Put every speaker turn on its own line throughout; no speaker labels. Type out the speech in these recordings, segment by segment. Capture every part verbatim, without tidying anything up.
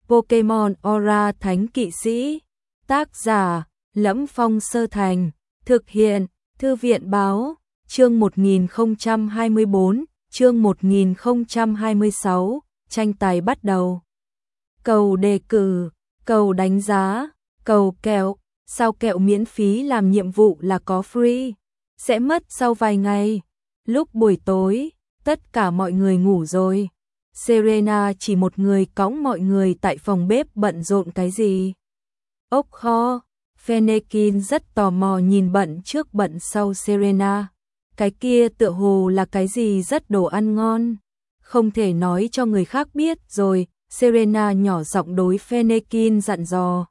Pokemon Aura Thánh Kỵ Sĩ. Tác giả: Lẫm Phong Sơ Thành. Thực hiện: Thư viện báo. Chương một nghìn không trăm hai mươi bốn, chương một nghìn không trăm hai mươi sáu, tranh tài bắt đầu. Cầu đề cử, cầu đánh giá, cầu kẹo. Sao kẹo miễn phí làm nhiệm vụ là có free, sẽ mất sau vài ngày. Lúc buổi tối, tất cả mọi người ngủ rồi. Serena chỉ một người cõng mọi người tại phòng bếp bận rộn cái gì. Ốc kho. Fennekin rất tò mò nhìn bận trước bận sau Serena. Cái kia tựa hồ là cái gì rất đồ ăn ngon. Không thể nói cho người khác biết rồi, Serena nhỏ giọng đối Fennekin dặn dò.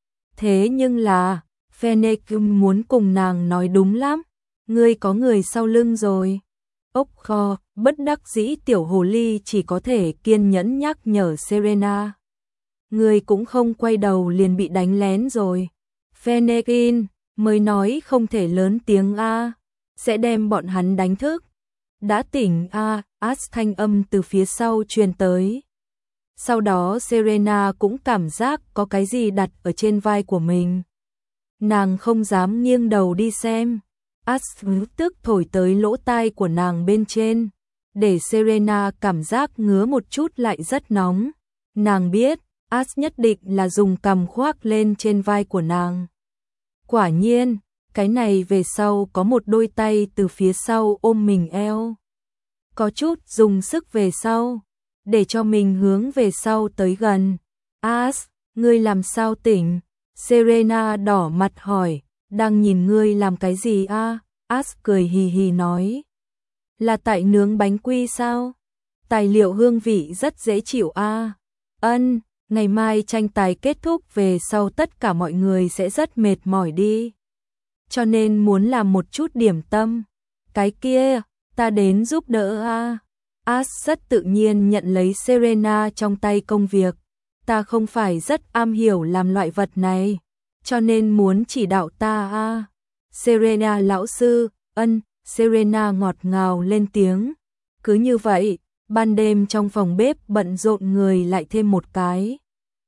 Thế nhưng là, Fennekin muốn cùng nàng nói đúng lắm. Ngươi có người sau lưng rồi. Ốc kho, bất đắc dĩ tiểu hồ ly chỉ có thể kiên nhẫn nhắc nhở Serena. Ngươi cũng không quay đầu liền bị đánh lén rồi. Fennekin mới nói không thể lớn tiếng a, sẽ đem bọn hắn đánh thức. Đã tỉnh a, Ash thanh âm từ phía sau truyền tới. Sau đó Serena cũng cảm giác có cái gì đặt ở trên vai của mình. Nàng không dám nghiêng đầu đi xem. Ash tức thổi tới lỗ tai của nàng bên trên, để Serena cảm giác ngứa một chút lại rất nóng. Nàng biết, Ash nhất định là dùng cằm khoác lên trên vai của nàng. Quả nhiên, cái này về sau có một đôi tay từ phía sau ôm mình eo. Có chút dùng sức về sau, để cho mình hướng về sau tới gần. Ash, ngươi làm sao tỉnh? Serena đỏ mặt hỏi, đang nhìn ngươi làm cái gì a? À? Ash cười hì hì nói. Là tại nướng bánh quy sao? Tài liệu hương vị rất dễ chịu a. À? Ân, ngày mai tranh tài kết thúc về sau tất cả mọi người sẽ rất mệt mỏi đi. Cho nên muốn làm một chút điểm tâm. Cái kia, ta đến giúp đỡ a. À? Ash rất tự nhiên nhận lấy Serena trong tay công việc. Ta không phải rất am hiểu làm loại vật này, cho nên muốn chỉ đạo ta a. À. Serena lão sư, ân, Serena ngọt ngào lên tiếng. Cứ như vậy, ban đêm trong phòng bếp bận rộn người lại thêm một cái.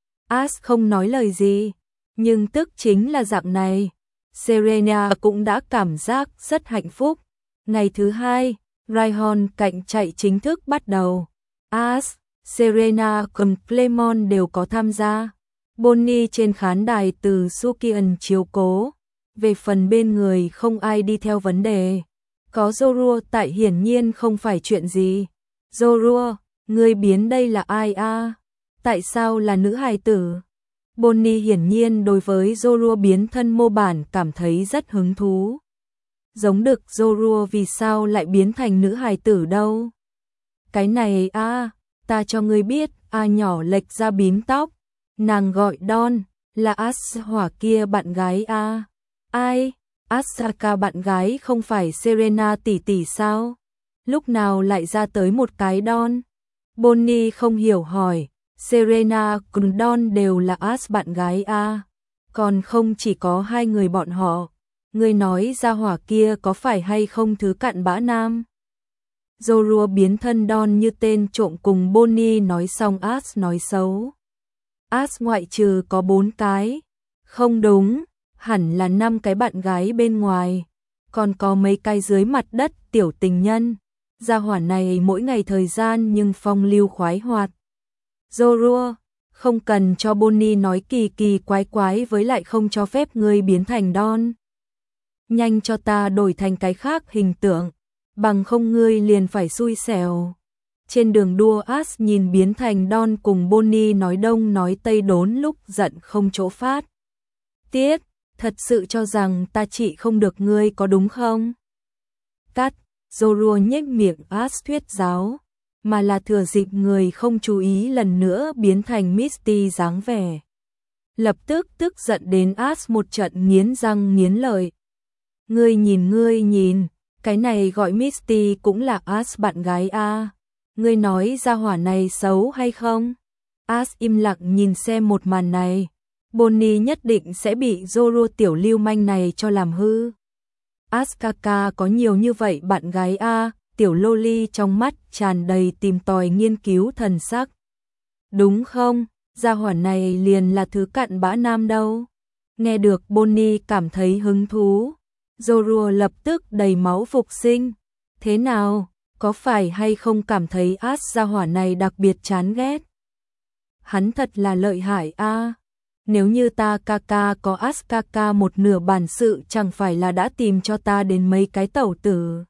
Ash không nói lời gì, nhưng tức chính là dạng này. Serena cũng đã cảm giác rất hạnh phúc. Ngày thứ hai, Rhyhorn cạnh chạy chính thức bắt đầu. Ash, Serena cùng Clemon đều có tham gia. Bonnie trên khán đài từ Sukian chiếu cố. Về phần bên người không ai đi theo vấn đề. Có Zorua tại hiển nhiên không phải chuyện gì. Zorua, người biến đây là ai a? À? Tại sao là nữ hài tử? Bonnie hiển nhiên đối với Zorua biến thân mô bản cảm thấy rất hứng thú. Giống đực Zorua vì sao lại biến thành nữ hài tử đâu? Cái này a, à, ta cho ngươi biết, a à nhỏ lệch ra bím tóc. Nàng gọi Dawn, là Ash hỏa kia bạn gái a. À. Ai? Asaka bạn gái không phải Serena tỷ tỷ sao? Lúc nào lại ra tới một cái Dawn? Bonnie không hiểu hỏi. Serena cùng Dawn đều là Ash bạn gái a. À. Còn không chỉ có hai người bọn họ. Ngươi nói ra hỏa kia có phải hay không thứ cặn bã nam? Zorua biến thân Dawn như tên trộm cùng Bonnie nói xong Ash nói xấu. Ash ngoại trừ có bốn cái. Không đúng, hẳn là năm cái bạn gái bên ngoài. Còn có mấy cái dưới mặt đất tiểu tình nhân. Gia hỏa này mỗi ngày thời gian nhưng phong lưu khoái hoạt. Zorua, không cần cho Bonnie nói kỳ kỳ quái quái với lại không cho phép ngươi biến thành Dawn. Nhanh cho ta đổi thành cái khác hình tượng, bằng không ngươi liền phải xui xẻo. Trên đường đua Ash nhìn biến thành Dawn cùng Bonnie nói đông nói tây đốn lúc giận không chỗ phát. Tiết, thật sự cho rằng ta trị không được ngươi có đúng không? Cắt, Zorua nhếch miệng Ash thuyết giáo, mà là thừa dịp người không chú ý lần nữa biến thành Misty dáng vẻ. Lập tức tức giận đến Ash một trận nghiến răng nghiến lợi. Ngươi nhìn ngươi nhìn, cái này gọi Misty cũng là Ash bạn gái a. À. Ngươi nói ra hỏa này xấu hay không? Ash im lặng nhìn xem một màn này. Bonnie nhất định sẽ bị Zorua tiểu lưu manh này cho làm hư. Asaka có nhiều như vậy bạn gái a, à, tiểu loli trong mắt tràn đầy tìm tòi nghiên cứu thần sắc. Đúng không? gia hỏa này liền là thứ cặn bã nam đâu. Nghe được Bonnie cảm thấy hứng thú, Zorua lập tức đầy máu phục sinh. Thế nào, có phải hay không cảm thấy Ash gia hỏa này đặc biệt chán ghét? Hắn thật là lợi hại a. À. Nếu như ta ca ca có Ash ca ca một nửa bản sự chẳng phải là đã tìm cho ta đến mấy cái tẩu tử.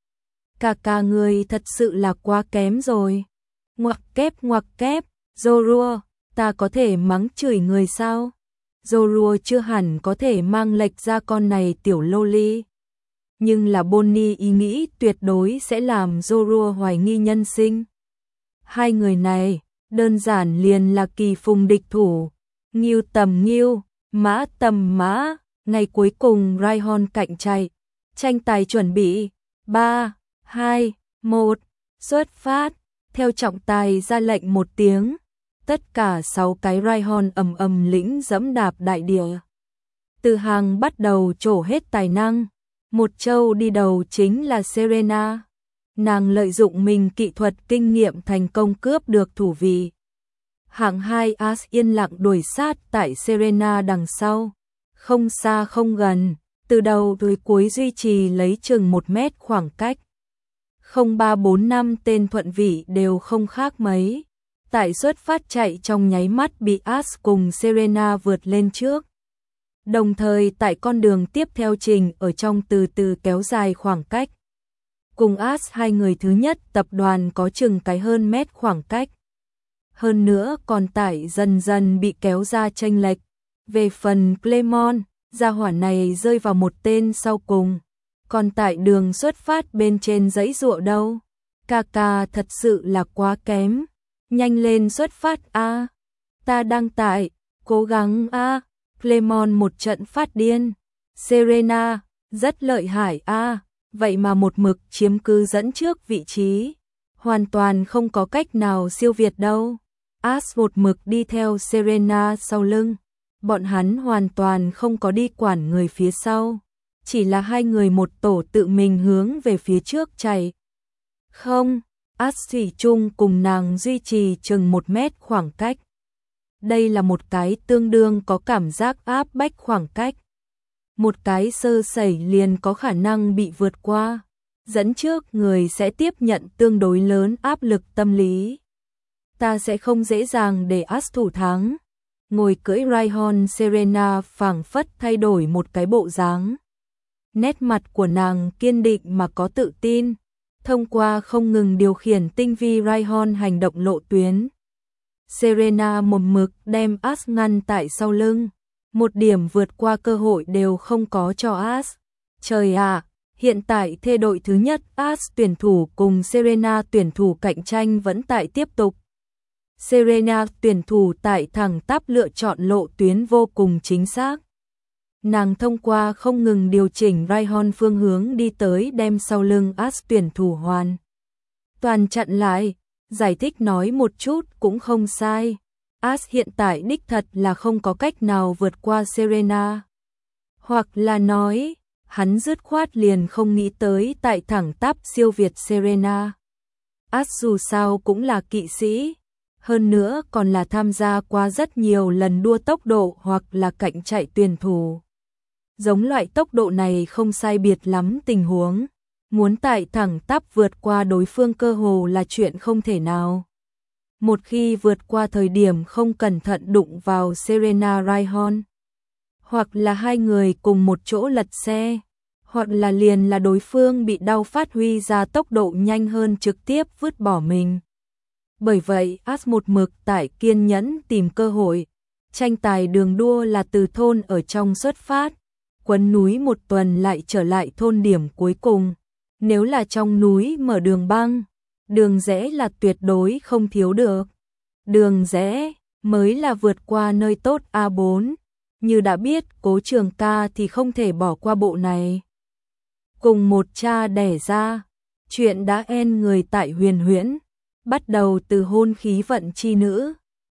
Ca ca ngươi thật sự là quá kém rồi. Ngoặc kép ngoặc kép, Zorua, ta có thể mắng chửi người sao? Zorua chưa hẳn có thể mang lệch ra con này tiểu loli. Nhưng là Bonnie ý nghĩ tuyệt đối sẽ làm Zorua hoài nghi nhân sinh. Hai người này, đơn giản liền là kỳ phùng địch thủ. Nghiêu tầm nghiêu, mã tầm mã, ngày cuối cùng Rhyhorn cạnh chạy. Tranh tài chuẩn bị, ba, hai, một, xuất phát. Theo trọng tài ra lệnh một tiếng, tất cả sáu cái Rhyhorn ầm ầm lĩnh dẫm đạp đại địa. Từ hàng bắt đầu trổ hết tài năng, một châu đi đầu chính là Serena. Nàng lợi dụng mình kỹ thuật kinh nghiệm thành công cướp được thủ vị. Hạng hai Ash yên lặng đuổi sát tại Serena đằng sau, không xa không gần, từ đầu tới cuối duy trì lấy chừng một mét khoảng cách. Không ba bốn năm tên thuận vị đều không khác mấy. Tại xuất phát chạy trong nháy mắt bị Ash cùng Serena vượt lên trước. Đồng thời tại con đường tiếp theo trình ở trong từ từ kéo dài khoảng cách. Cùng Ash hai người thứ nhất tập đoàn có chừng cái hơn mét khoảng cách. Hơn nữa còn tại dần dần bị kéo ra chênh lệch. Về phần Clemon, gia hỏa này rơi vào một tên sau cùng. Còn tại đường xuất phát bên trên giấy ruộng đâu. Kaka thật sự là quá kém. Nhanh lên xuất phát a. À. Ta đang tại, cố gắng a. À. Clemon một trận phát điên. Serena, rất lợi hại a. À. Vậy mà một mực chiếm cứ dẫn trước vị trí. Hoàn toàn không có cách nào siêu việt đâu. Ash một mực đi theo Serena sau lưng. Bọn hắn hoàn toàn không có đi quản người phía sau. Chỉ là hai người một tổ tự mình hướng về phía trước chạy. Không, Ash thủy chung cùng nàng duy trì chừng một mét khoảng cách. Đây là một cái tương đương có cảm giác áp bách khoảng cách. Một cái sơ sẩy liền có khả năng bị vượt qua. Dẫn trước người sẽ tiếp nhận tương đối lớn áp lực tâm lý. Ta sẽ không dễ dàng để Ash thủ thắng. Ngồi cưỡi Rhyhorn Serena phảng phất thay đổi một cái bộ dáng. Nét mặt của nàng kiên định mà có tự tin, thông qua không ngừng điều khiển tinh vi Rhyhorn hành động lộ tuyến. Serena một mực đem Ash ngăn tại sau lưng, một điểm vượt qua cơ hội đều không có cho Ash. Trời ạ, à, hiện tại thê đội thứ nhất Ash tuyển thủ cùng Serena tuyển thủ cạnh tranh vẫn tại tiếp tục. Serena tuyển thủ tại thẳng tắp lựa chọn lộ tuyến vô cùng chính xác. Nàng thông qua không ngừng điều chỉnh Rhyhorn phương hướng đi tới đem sau lưng Ash tuyển thủ hoàn toàn chặn lại. Giải thích nói một chút cũng không sai. Ash hiện tại đích thật là không có cách nào vượt qua Serena. Hoặc là nói, hắn dứt khoát liền không nghĩ tới tại thẳng tắp siêu việt Serena. Ash dù sao cũng là kỵ sĩ, hơn nữa còn là tham gia qua rất nhiều lần đua tốc độ hoặc là cạnh chạy tuyển thủ. Giống loại tốc độ này không sai biệt lắm tình huống, muốn tại thẳng tắp vượt qua đối phương cơ hồ là chuyện không thể nào. Một khi vượt qua thời điểm không cẩn thận đụng vào Serena Rhyhorn, hoặc là hai người cùng một chỗ lật xe, hoặc là liền là đối phương bị đau phát huy ra tốc độ nhanh hơn trực tiếp vứt bỏ mình. Bởi vậy Ash một mực tại kiên nhẫn tìm cơ hội. Tranh tài đường đua là từ thôn ở trong xuất phát, quấn núi một tuần lại trở lại thôn điểm cuối cùng. Nếu là trong núi mở đường băng, đường rẽ là tuyệt đối không thiếu được. Đường rẽ mới là vượt qua nơi tốt A bốn. Như đã biết Cố Trường Ca thì không thể bỏ qua bộ này. Cùng một cha đẻ ra, chuyện đã en người tại Huyền Huyễn, bắt đầu từ hôn khí vận chi nữ.